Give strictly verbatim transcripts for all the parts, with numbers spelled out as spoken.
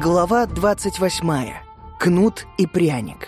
Глава двадцать восьмая. Кнут и пряник.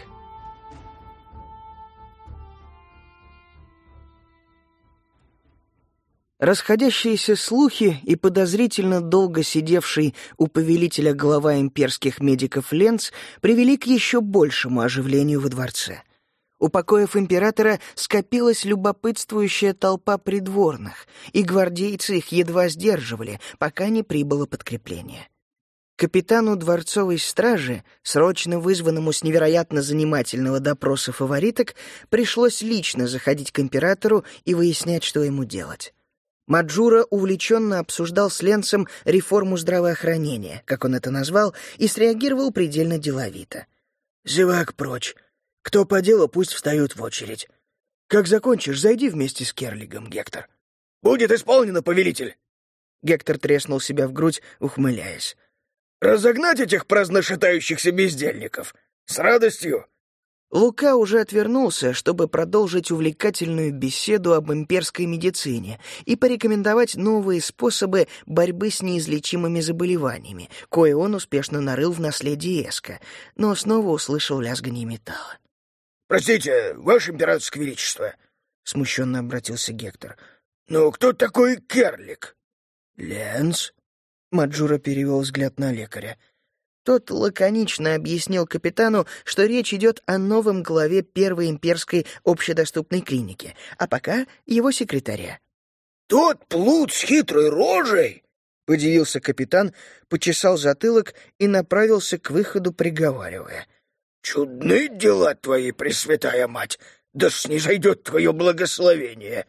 Расходящиеся слухи и подозрительно долго сидевший у повелителя глава имперских медиков Ленц привели к еще большему оживлению во дворце. У покоев императора скопилась любопытствующая толпа придворных, и гвардейцы их едва сдерживали, пока не прибыло подкрепление. Капитану дворцовой стражи, срочно вызванному с невероятно занимательного допроса фавориток, пришлось лично заходить к императору и выяснять, что ему делать. Маджура увлеченно обсуждал с Ленцем реформу здравоохранения, как он это назвал, и среагировал предельно деловито. «Зевак прочь. Кто по делу, пусть встают в очередь. Как закончишь, зайди вместе с Керлигом, Гектор». «Будет исполнено, повелитель!» Гектор треснул себя в грудь, ухмыляясь. «Разогнать этих праздно шатающихся бездельников? С радостью!» Лука уже отвернулся, чтобы продолжить увлекательную беседу об имперской медицине и порекомендовать новые способы борьбы с неизлечимыми заболеваниями, кое он успешно нарыл в наследии Эска, но снова услышал лязганье металла. «Простите, ваше императорское величество», — смущенно обратился Гектор, — «но кто такой Керлик?» «Ленц?» — Маджура перевел взгляд на лекаря. Тот лаконично объяснил капитану, что речь идет о новом главе Первой имперской общедоступной клиники, а пока его секретаря. «Тот плут с хитрой рожей?» — подивился капитан, почесал затылок и направился к выходу, приговаривая. «Чудны дела твои, Пресвятая Мать! Да снизойдет твое благословение!»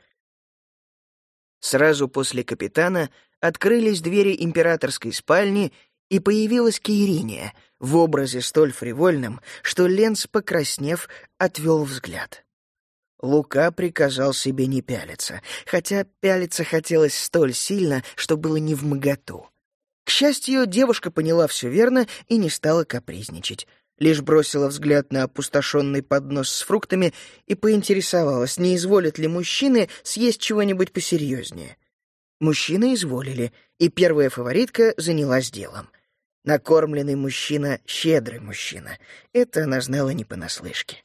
Сразу после капитана открылись двери императорской спальни, и появилась Кейриния в образе столь фривольном, что Ленц, покраснев, отвел взгляд. Лука приказал себе не пялиться, хотя пялиться хотелось столь сильно, что было невмоготу. К счастью, девушка поняла все верно и не стала капризничать, лишь бросила взгляд на опустошенный поднос с фруктами и поинтересовалась, не изволят ли мужчины съесть чего-нибудь посерьезнее. Мужчины изволили, и первая фаворитка занялась делом. Накормленный мужчина — щедрый мужчина. Это она знала не понаслышке.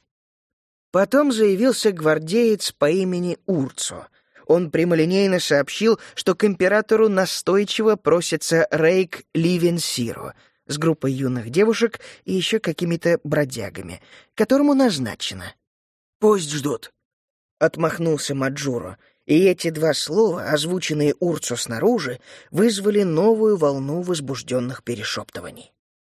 Потом заявился гвардеец по имени Урцо. Он прямолинейно сообщил, что к императору настойчиво просится Рейк Ливенсиро с группой юных девушек и еще какими-то бродягами, которому назначено. «Пусть ждут», — отмахнулся Маджуро. И эти два слова, озвученные Урцо снаружи, вызвали новую волну возбужденных перешептываний.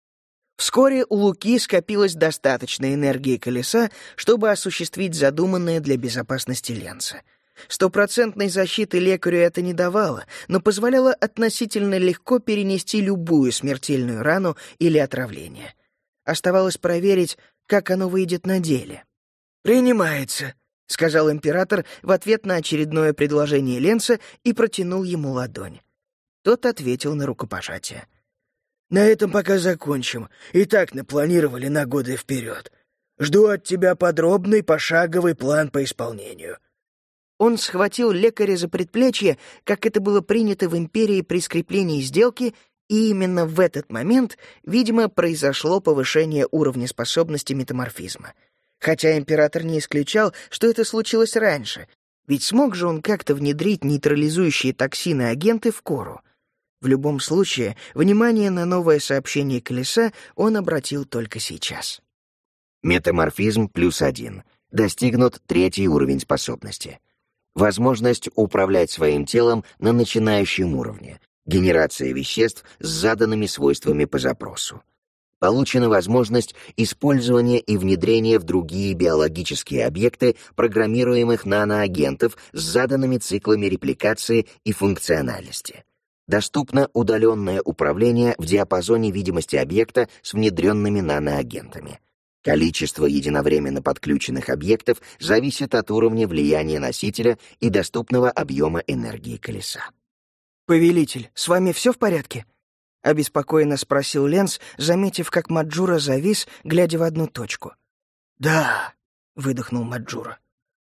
Вскоре у Луки скопилось достаточно энергии колеса, чтобы осуществить задуманное для безопасности Ленца. Стопроцентной защиты лекарю это не давало, но позволяло относительно легко перенести любую смертельную рану или отравление. Оставалось проверить, как оно выйдет на деле. «Принимается», — сказал император в ответ на очередное предложение Ленца и протянул ему ладонь. Тот ответил на рукопожатие. «На этом пока закончим. И так напланировали на годы вперед. Жду от тебя подробный пошаговый план по исполнению». Он схватил лекаря за предплечье, как это было принято в империи при скреплении сделки, и именно в этот момент, видимо, произошло повышение уровня способности метаморфизма. Хотя император не исключал, что это случилось раньше, ведь смог же он как-то внедрить нейтрализующие токсины агенты в кору. В любом случае, внимание на новое сообщение колеса он обратил только сейчас. Метаморфизм плюс один. Достигнут третий уровень способности. Возможность управлять своим телом на начинающем уровне. Генерация веществ с заданными свойствами по запросу. Получена возможность использования и внедрения в другие биологические объекты программируемых наноагентов с заданными циклами репликации и функциональности. Доступно удаленное управление в диапазоне видимости объекта с внедренными наноагентами. Количество единовременно подключенных объектов зависит от уровня влияния носителя и доступного объема энергии колеса. «Повелитель, с вами все в порядке?» — обеспокоенно спросил Ленц, заметив, как Маджура завис, глядя в одну точку. «Да», — выдохнул Маджура.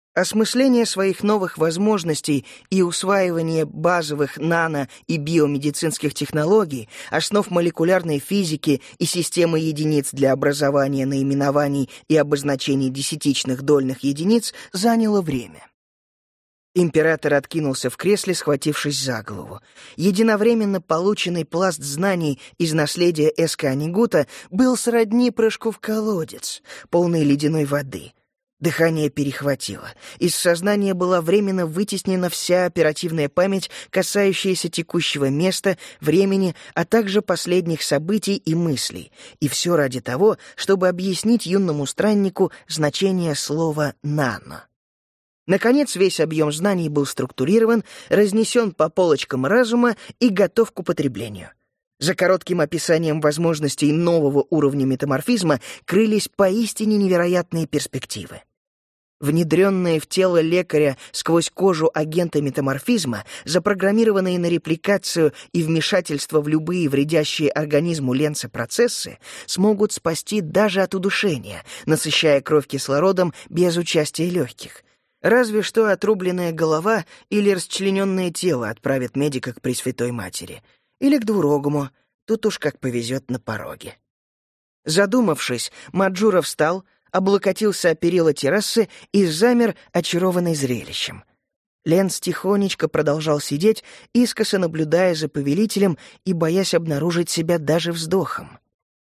Осмысление своих новых возможностей и усваивание базовых нано- и биомедицинских технологий, основ молекулярной физики и системы единиц для образования наименований и обозначений десятичных дольных единиц заняло время. Император откинулся в кресле, схватившись за голову. Единовременно полученный пласт знаний из наследия Эска-Анигута был сродни прыжку в колодец, полный ледяной воды. Дыхание перехватило. Из сознания была временно вытеснена вся оперативная память, касающаяся текущего места, времени, а также последних событий и мыслей. И все ради того, чтобы объяснить юному страннику значение слова «нано». Наконец, весь объем знаний был структурирован, разнесен по полочкам разума и готов к употреблению. За коротким описанием возможностей нового уровня метаморфизма крылись поистине невероятные перспективы. Внедренные в тело лекаря сквозь кожу агенты метаморфизма, запрограммированные на репликацию и вмешательство в любые вредящие организму Ленца процессы, смогут спасти даже от удушения, насыщая кровь кислородом без участия легких. Разве что отрубленная голова или расчлененное тело отправят медика к Пресвятой Матери. Или к двурогому, тут уж как повезет на пороге. Задумавшись, Маджура встал, облокотился о перила террасы и замер, очарованный зрелищем. Ленц тихонечко продолжал сидеть, искоса наблюдая за повелителем и боясь обнаружить себя даже вздохом.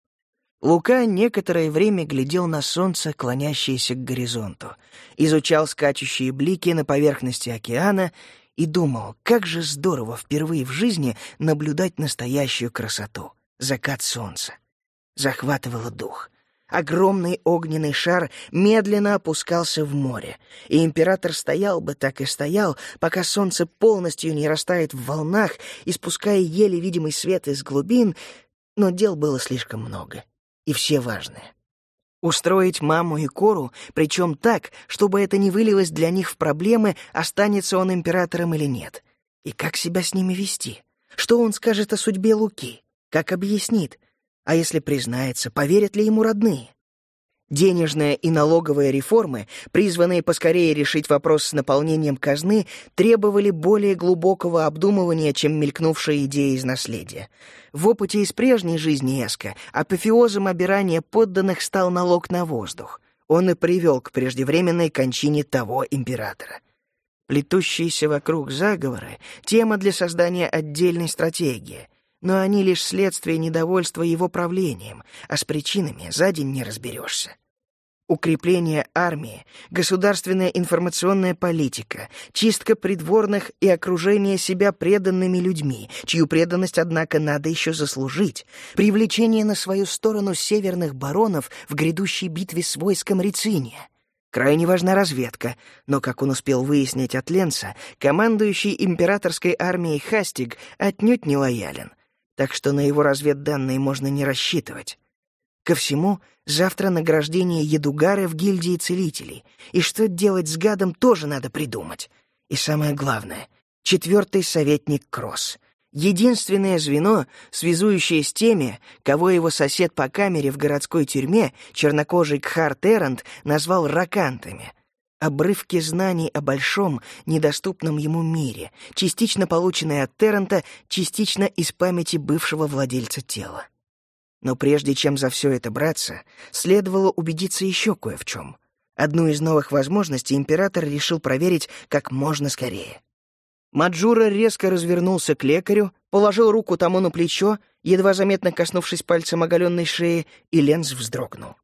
Лука некоторое время глядел на солнце, клонящееся к горизонту, изучал скачущие блики на поверхности океана и думал, как же здорово впервые в жизни наблюдать настоящую красоту — закат солнца. Захватывало дух. Огромный огненный шар медленно опускался в море, и император стоял бы так и стоял, пока солнце полностью не растает в волнах, испуская еле видимый свет из глубин, но дел было слишком много, и все важные. Устроить маму и Кору, причем так, чтобы это не вылилось для них в проблемы, останется он императором или нет. И как себя с ними вести? Что он скажет о судьбе Луки? Как объяснит? А если признается, поверят ли ему родные? Денежная и налоговая реформы, призванные поскорее решить вопрос с наполнением казны, требовали более глубокого обдумывания, чем мелькнувшая идея из наследия. В опыте из прежней жизни Эска апофеозом обирания подданных стал налог на воздух. Он и привел к преждевременной кончине того императора. Плетущиеся вокруг заговоры — тема для создания отдельной стратегии, но они лишь следствие недовольства его правлением, а с причинами за день не разберешься. Укрепление армии, государственная информационная политика, чистка придворных и окружение себя преданными людьми, чью преданность, однако, надо еще заслужить, привлечение на свою сторону северных баронов в грядущей битве с войском Рициния. Крайне важна разведка, но, как он успел выяснить от Ленца, командующий императорской армией Хастиг отнюдь не лоялен, так что на его разведданные можно не рассчитывать. Ко всему, завтра награждение Едугара в гильдии целителей, и что делать с гадом тоже надо придумать. И самое главное — четвертый советник Кросс. Единственное звено, связующее с теми, кого его сосед по камере в городской тюрьме, чернокожий Кхар Террант, назвал ракантами. Обрывки знаний о большом, недоступном ему мире, частично полученные от Терранта, частично из памяти бывшего владельца тела. Но прежде чем за все это браться, следовало убедиться еще кое в чем. Одну из новых возможностей император решил проверить как можно скорее. Маджура резко развернулся к лекарю, положил руку тому на плечо, едва заметно коснувшись пальцем оголенной шеи, и Ленц вздрогнул.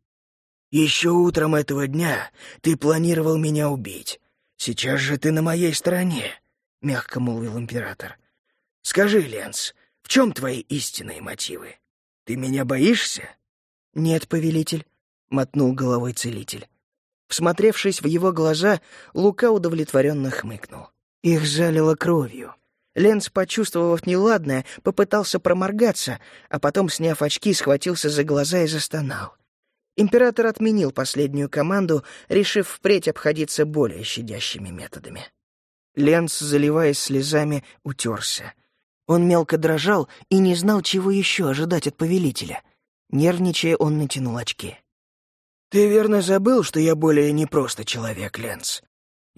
«Еще утром этого дня ты планировал меня убить. Сейчас же ты на моей стороне», — мягко молвил император. «Скажи, Ленц, в чем твои истинные мотивы? Ты меня боишься?» «Нет, повелитель», — мотнул головой целитель. Всмотревшись в его глаза, Лука удовлетворенно хмыкнул. Их залило кровью. Ленц, почувствовав неладное, попытался проморгаться, а потом, сняв очки, схватился за глаза и застонал. Император отменил последнюю команду, решив впредь обходиться более щадящими методами. Ленц, заливаясь слезами, утерся. Он мелко дрожал и не знал, чего еще ожидать от повелителя. Нервничая, он натянул очки. «Ты верно забыл, что я более не просто человек, Ленц?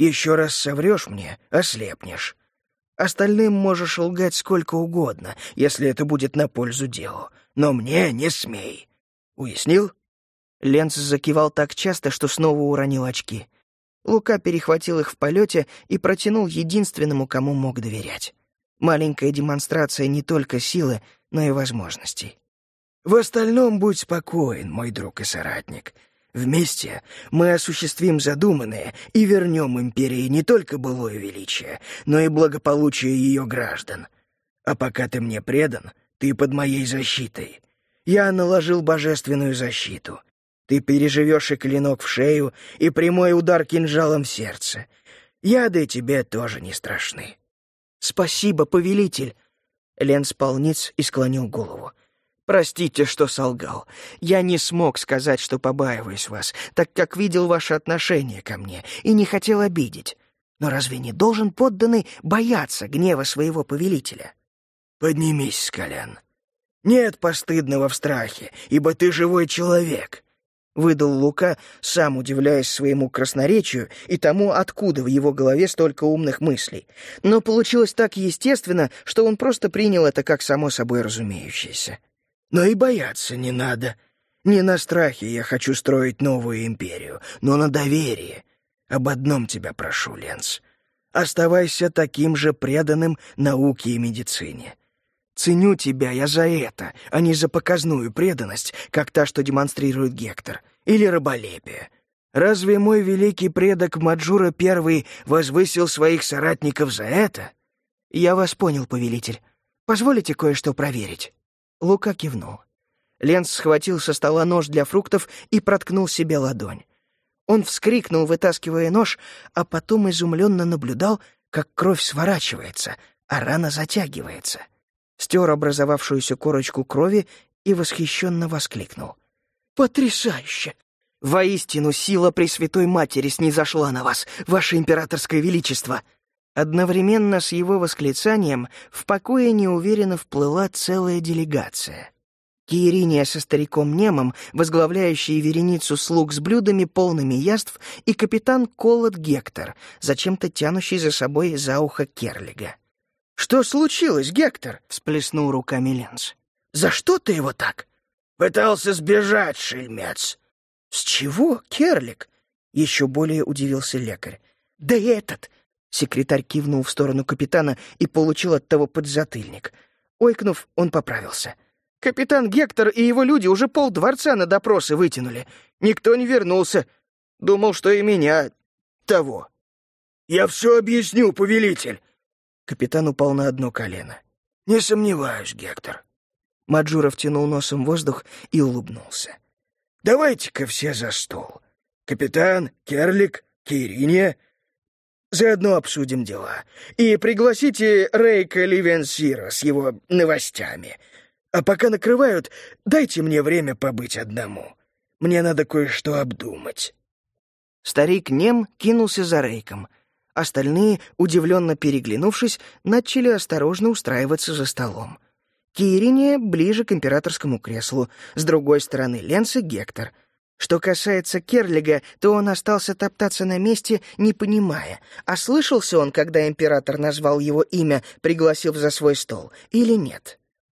Еще раз соврешь мне — ослепнешь. Остальным можешь лгать сколько угодно, если это будет на пользу делу. Но мне не смей. Уяснил?» Ленц закивал так часто, что снова уронил очки. Лука перехватил их в полете и протянул единственному, кому мог доверять. Маленькая демонстрация не только силы, но и возможностей. «В остальном будь спокоен, мой друг и соратник. Вместе мы осуществим задуманное и вернем империи не только былое величие, но и благополучие ее граждан. А пока ты мне предан, ты под моей защитой. Я наложил божественную защиту. Ты переживешь и клинок в шею, и прямой удар кинжалом в сердце. Яды тебе тоже не страшны». «Спасибо, повелитель!» Ленц спал ниц и склонил голову. «Простите, что солгал. Я не смог сказать, что побаиваюсь вас, так как видел ваше отношение ко мне и не хотел обидеть. Но разве не должен подданный бояться гнева своего повелителя?» «Поднимись с колен. Нет постыдного в страхе, ибо ты живой человек», — выдал Лука, сам удивляясь своему красноречию и тому, откуда в его голове столько умных мыслей. Но получилось так естественно, что он просто принял это как само собой разумеющееся. «Но и бояться не надо. Не на страхе я хочу строить новую империю, но на доверии. Об одном тебя прошу, Ленц. Оставайся таким же преданным науке и медицине. Ценю тебя я за это, а не за показную преданность, как та, что демонстрирует Гектор, или раболепие. Разве мой великий предок Маджура Первый возвысил своих соратников за это?» «Я вас понял, повелитель. Позволите кое-что проверить?» Лука кивнул. Ленц схватил со стола нож для фруктов и проткнул себе ладонь. Он вскрикнул, вытаскивая нож, а потом изумленно наблюдал, как кровь сворачивается, а рана затягивается. Стер образовавшуюся корочку крови и восхищенно воскликнул. «Потрясающе! Воистину, сила Пресвятой Матери снизошла на вас, ваше императорское величество!» Одновременно с его восклицанием в покое неуверенно вплыла целая делегация. Киериния со стариком Немом, возглавляющие вереницу слуг с блюдами, полными яств, и капитан Колот Гектор, зачем-то тянущий за собой за ухо Керлига. «Что случилось, Гектор?» — всплеснул руками Ленц. «За что ты его так?» «Пытался сбежать, шельмец». «С чего, Керлиг?» — еще более удивился лекарь. «Да этот!» — секретарь кивнул в сторону капитана и получил от того подзатыльник. Ойкнув, он поправился. «Капитан Гектор и его люди уже полдворца на допросы вытянули. Никто не вернулся. Думал, что и меня того». «Я все объясню, повелитель». Капитан упал на одно колено. «Не сомневаюсь, Гектор». Маджура втянул носом воздух и улыбнулся. «Давайте-ка все за стол. Капитан, Керлик, Киериния. Заодно обсудим дела. И пригласите Рейка Ливенсира с его новостями. А пока накрывают, дайте мне время побыть одному. Мне надо кое-что обдумать». Старик Нем кинулся за Рейком. Остальные, удивленно переглянувшись, начали осторожно устраиваться за столом. Киериния ближе к императорскому креслу, с другой стороны Ленц и Гектор. Что касается Керлига, то он остался топтаться на месте, не понимая, ослышался он, когда император назвал его имя, пригласив за свой стол, или нет.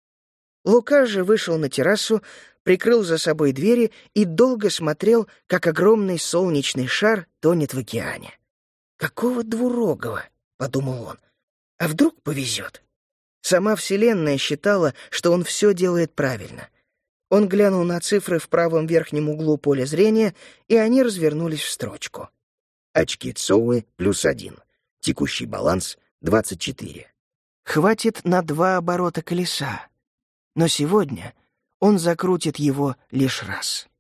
Лука же вышел на террасу, прикрыл за собой двери и долго смотрел, как огромный солнечный шар тонет в океане. «Какого двурогого?» — подумал он. «А вдруг повезет?» Сама Вселенная считала, что он все делает правильно. Он глянул на цифры в правом верхнем углу поля зрения, и они развернулись в строчку. Очки Цоуэ плюс один. Текущий баланс двадцать четыре. Хватит на два оборота колеса. Но сегодня он закрутит его лишь раз.